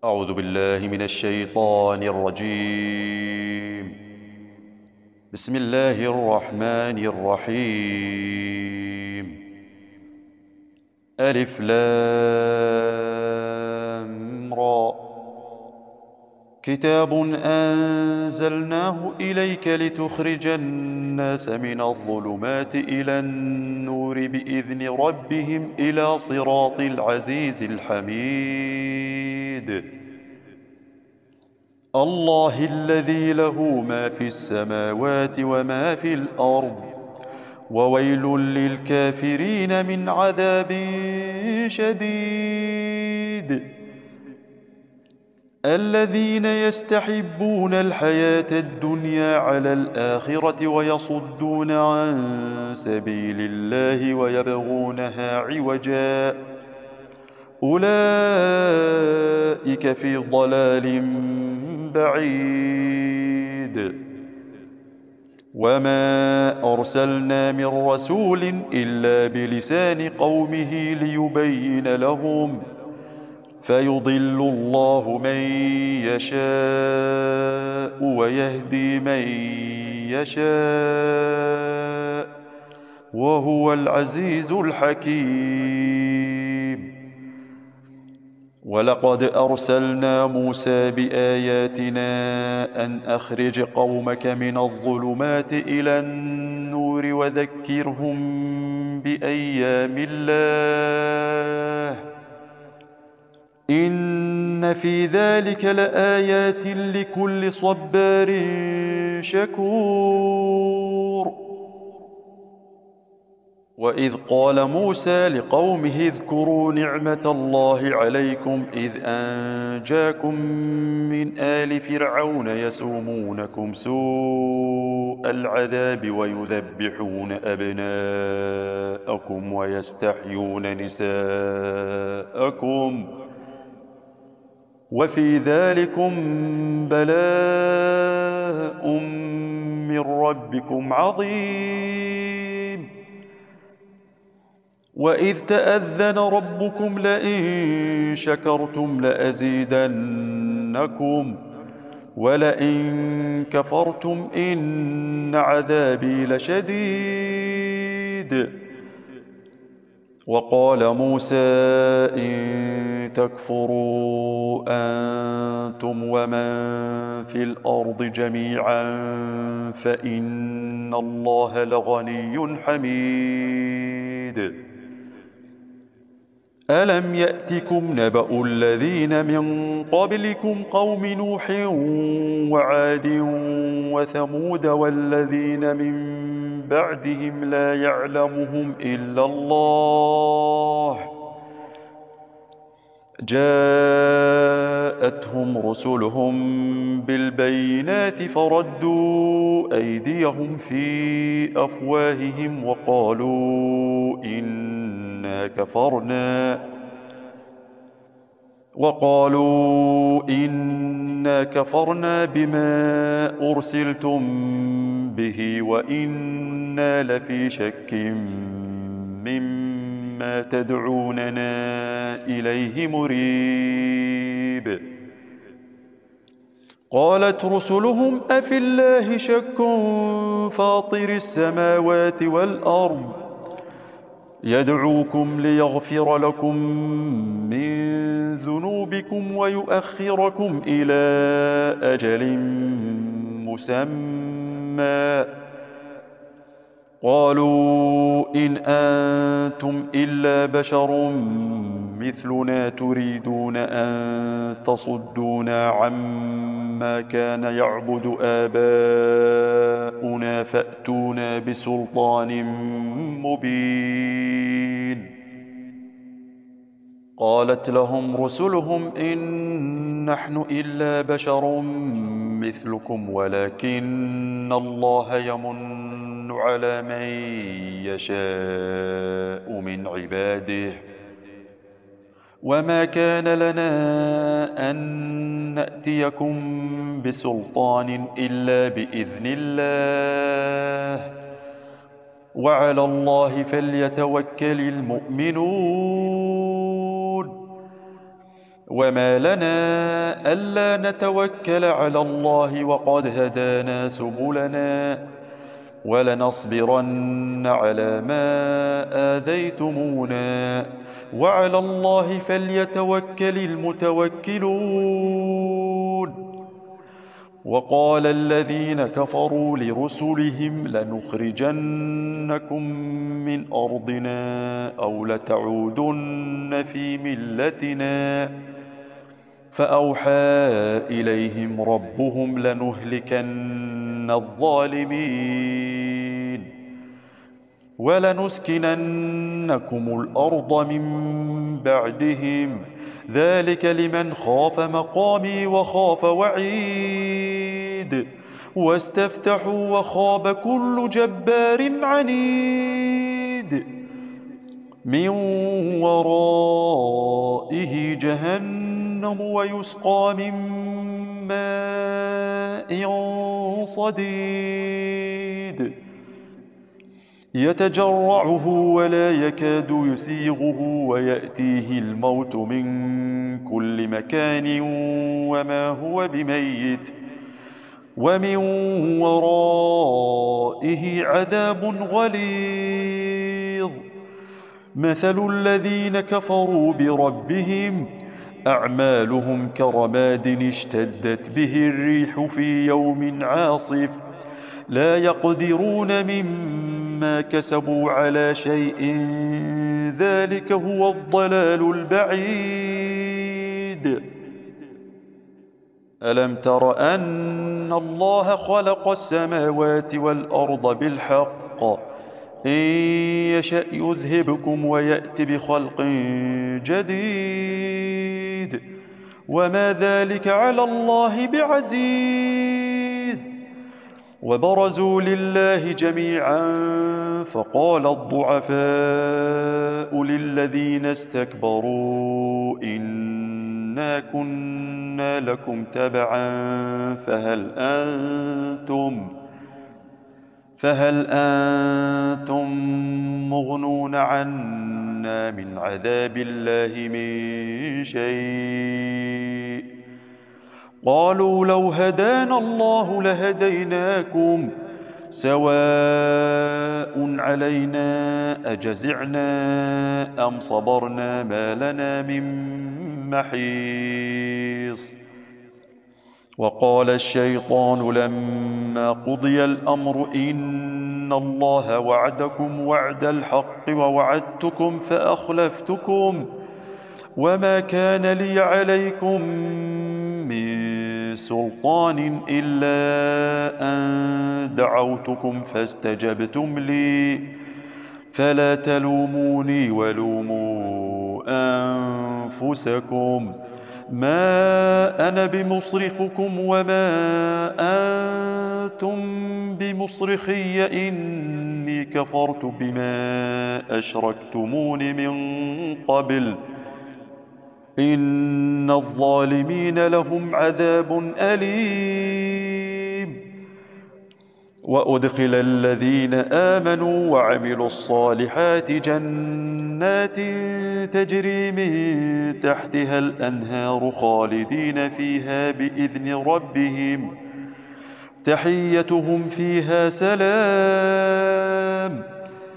أعوذ بالله من الشيطان الرجيم. بسم الله الرحمن الرحيم. ألف لام را. كتاب أنزلناه إليك لتخرج الناس من الظلمات إلى النور بإذن ربهم إلى صراط العزيز الحميد. الله الذي له ما في السماوات وما في الأرض، وويل للكافرين من عذاب شديد. الذين يستحبون الحياة الدنيا على الآخرة ويصدون عن سبيل الله ويبغونها عوجا، أولئك في ضلال بعيد. وما أرسلنا من رسول إلا بلسان قومه ليبين لهم، فيضل الله من يشاء ويهدي من يشاء، وهو العزيز الحكيم. ولقد أرسلنا موسى بآياتنا أن أخرج قومك من الظلمات إلى النور وذكرهم بأيام الله، إن في ذلك لآيات لكل صبار شكور. وإذ قال موسى لقومه اذكروا نعمة الله عليكم إذ أنجاكم من آل فرعون يسومونكم سوء العذاب ويذبحون أبناءكم ويستحيون نساءكم، وفي ذلكم بلاء من ربكم عظيم. وإذ تأذن ربكم لئن شكرتم لأزيدنكم ولئن كفرتم إن عذابي لشديد. وقال موسى إن تكفروا أنتم ومن في الأرض جميعا فإن الله لغني حميد. ألم يأتكم نبأ الذين من قبلكم قوم نوح وعاد وثمود والذين من بعدهم لا يعلمهم إلا الله، جاءتهم رسلهم بالبينات فردوا أيديهم في أفواههم وقالوا إنا كفرنا بما أرسلتم به وإنا لفي شك مما تدعوننا إليه مريب. قالت رسلهم أفي الله شك فاطر السماوات والأرض يدعوكم ليغفر لكم من ذنوبكم ويؤخركم إلى أجل مسمى، قالوا إن أنتم إلا بشر مثلنا تريدون أن تصدونا عما كان يعبد آباؤنا فأتونا بسلطان مبين. قالت لهم رسلهم إن نحن إلا بشر مثلكم ولكن الله يمن على من يشاء من عباده، وما كان لنا أن نأتيكم بسلطان إلا بإذن الله، وعلى الله فليتوكل المؤمنون. وما لنا ألا نتوكل على الله وقد هدانا سبلنا ولنصبرن على ما آذيتمونا وعلى الله فليتوكل المتوكلون. وقال الذين كفروا لرسلهم لنخرجنكم من أرضنا أو لتعودن في ملتنا فأوحى إليهم ربهم لنهلكن الظالمين ولنسكننكم الأرض من بعدهم ذلك لمن خاف مقامي وخاف وعيد واستفتحوا وخاب كل جبار عنيد من ورائه جهنم ويسقى من ماء صديد يتجرعه ولا يكاد يسيغه ويأتيه الموت من كل مكان وما هو بميت ومن ورائه عذاب غليظ. مثل الذين كفروا بربهم أعمالهم كرماد اشتدت به الريح في يوم عاصف لا يقدرون مما كسبوا على شيء ذلك هو الضلال البعيد. ألم تر أن الله خلق السماوات والأرض بالحق إن يشأ يذهبكم ويأت بخلق جديد وما ذلك على الله بعزيز. وبرزوا لله جميعا فقال الضعفاء للذين استكبروا إنا كنا لكم تبعا فهل أنتم مغنون عنا من عذاب الله من شيء قالوا لو هدانا الله لهديناكم سواء علينا أجزعنا أم صبرنا ما لنا من محيص. وقال الشيطان لما قضي الأمر إن الله وعدكم وعد الحق ووعدتكم فأخلفتكم وما كان لي عليكم من سلطان إلا أن دعوتكم فاستجبتم لي فلا تلوموني ولوموا أنفسكم ما أنا بمصرخكم وما أنتم بمصرخي إني كفرت بما أشركتمون من قبل إن الظالمين لهم عذاب أليم. وأدخل الذين آمنوا وعملوا الصالحات جنات تجري من تحتها الأنهار خالدين فيها بإذن ربهم تحيتهم فيها سلام.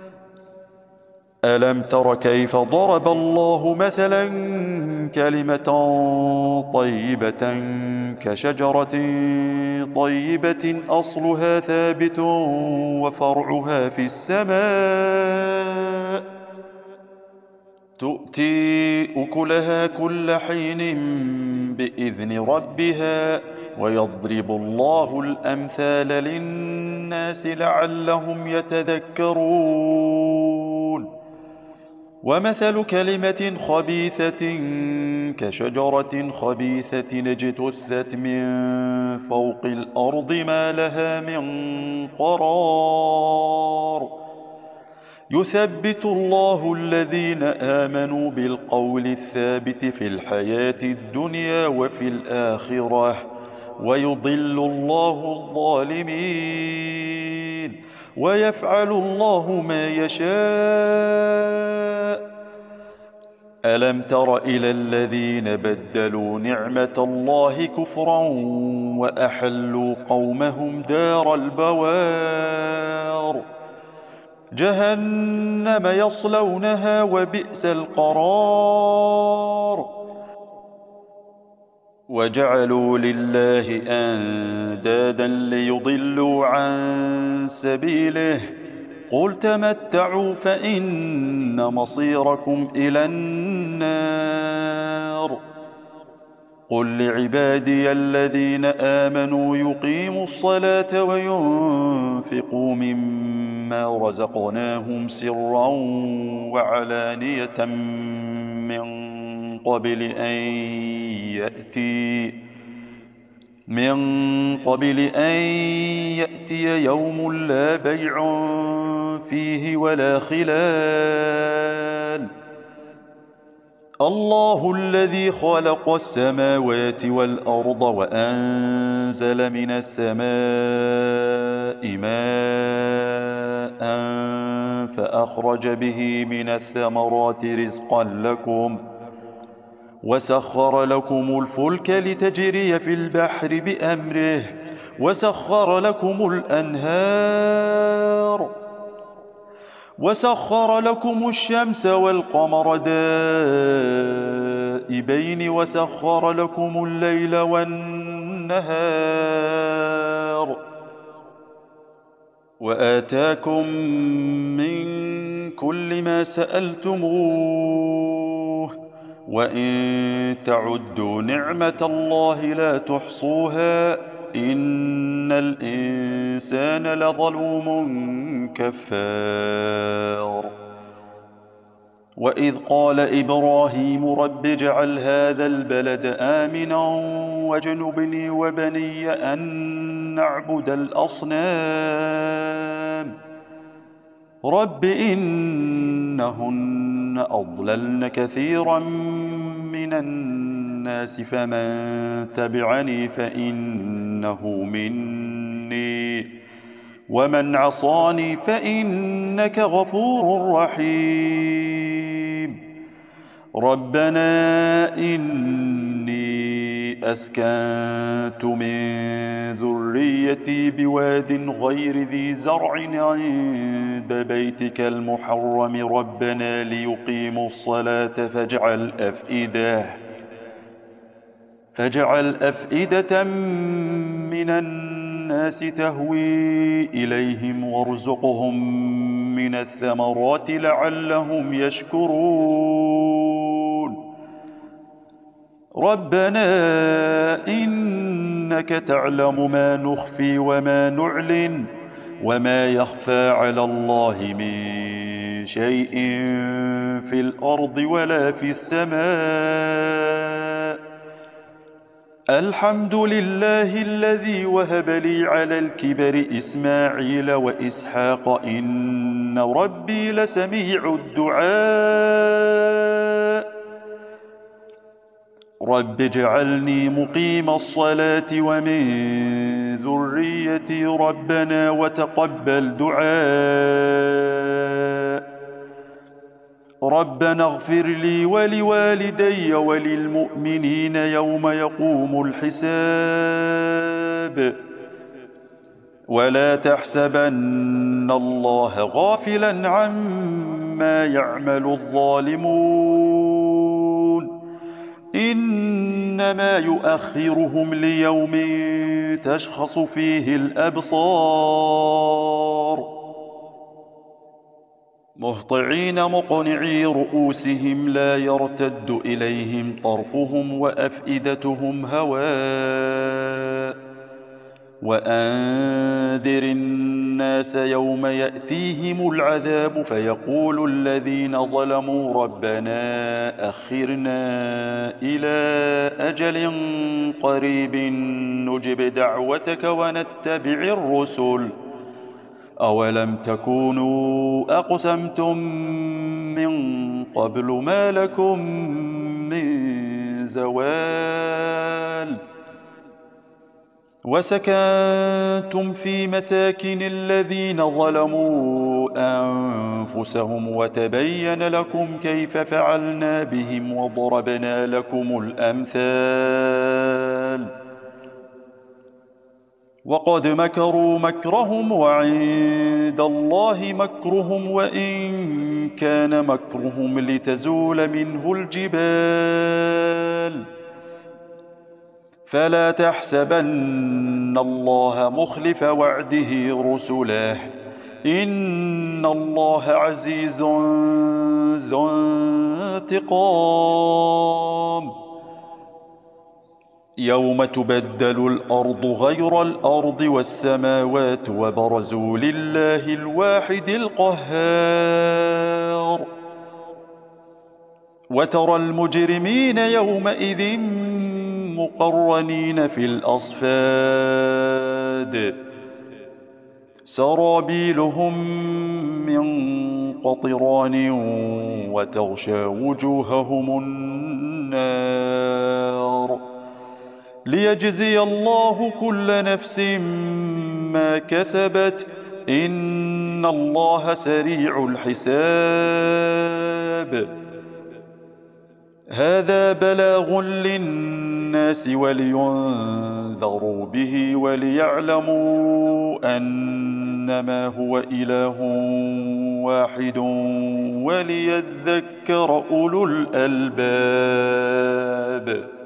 ألم تر كيف ضرب الله مثلا كلمة طيبة كشجرة طيبة أصلها ثابت وفرعها في السماء تؤتي أكلها كل حين بإذن ربها ويضرب الله الأمثال للناس لعلهم يتذكرون. ومثل كلمة خبيثة كشجرة خبيثة اجتثت من فوق الأرض ما لها من قرار يثبت الله الذين آمنوا بالقول الثابت في الحياة الدنيا وفي الآخرة ويضل الله الظالمين ويفعل الله ما يشاء. ألم تر إلى الذين بدلوا نعمة الله كفرا وأحلوا قومهم دار البوار جهنم يصلونها وبئس القرار وجعلوا لله أندادا ليضلوا عن سبيله قل تمتعوا فإن مصيركم إلى النار قل لعبادي الذين آمنوا يقيموا الصلاة وينفقوا مما رزقناهم سرا وعلانية من قبل أن يأتي يوم لا بيع فيه ولا خلال الله الذي خلق السماوات والأرض وأنزل من السماء ماء فأخرج به من الثمرات رزقا لكم وسخر لكم الفلك لتجري في البحر بأمره وسخر لكم الأنهار وسخر لكم الشمس والقمر دائبين وسخر لكم الليل والنهار وآتاكم من كل ما سألتموه وإن تعدوا نعمة الله لا تحصوها إن الإنسان لظلوم كفار وإذ قال إبراهيم رب اجعل هذا البلد آمنا واجنبني وبني أن نعبد الأصنام رب إنهن أضللن كثيرا من الناس فمن تبعني فإنه مني ومن عصاني فإنك غفور رحيم ربنا إني أسكنت من ذريتي بواد غير ذي زرع عند بيتك المحرم ربنا ليقيموا الصلاة فاجعل أفئدة من الناس تهوي إليهم وارزقهم من الثمرات لعلهم يشكرون ربنا إنك تعلم ما نخفي وما نعلن وما يخفى على الله من شيء في الأرض ولا في السماء الحمد لله الذي وهب لي على الكبر إسماعيل وإسحاق إن ربي لسميع الدعاء رب اجعلني مقيم الصلاة ومن ذريتي ربنا وتقبل دعاء ربنا اغفر لي ولوالدي وللمؤمنين يوم يقوم الحساب ولا تحسبن الله غافلا عما يعمل الظالمون إنما يؤخرهم ليوم تشخص فيه الأبصار مهطعين مقنعي رؤوسهم لا يرتد إليهم طرفهم وأفئدتهم هواء وأنذر الناس يوم يأتيهم العذاب فيقول الذين ظلموا ربنا أخرنا إلى أجل قريب نجب دعوتك ونتبع الرسل أولم تكونوا أقسمتم من قبل ما لكم من زوال وسكنتم في مساكن الذين ظلموا أنفسهم وتبين لكم كيف فعلنا بهم وضربنا لكم الأمثال وقد مكروا مكرهم وعند الله مكرهم وإن كان مكرهم لتزول منه الجبال فلا تحسبن الله مخلف وعده رسله إن الله عزيز ذو انتقام يوم تبدل الأرض غير الأرض والسماوات وبرزوا لله الواحد القهار وترى المجرمين يومئذ مقرنين في الأصفاد سرابيلهم من قطران وتغشى وجوههم النار ليجزي الله كل نفس ما كسبت إن الله سريع الحساب هذا بلاغ للناس ولينذروا به وليعلموا أنما هو إله واحد وليذكر أولو الألباب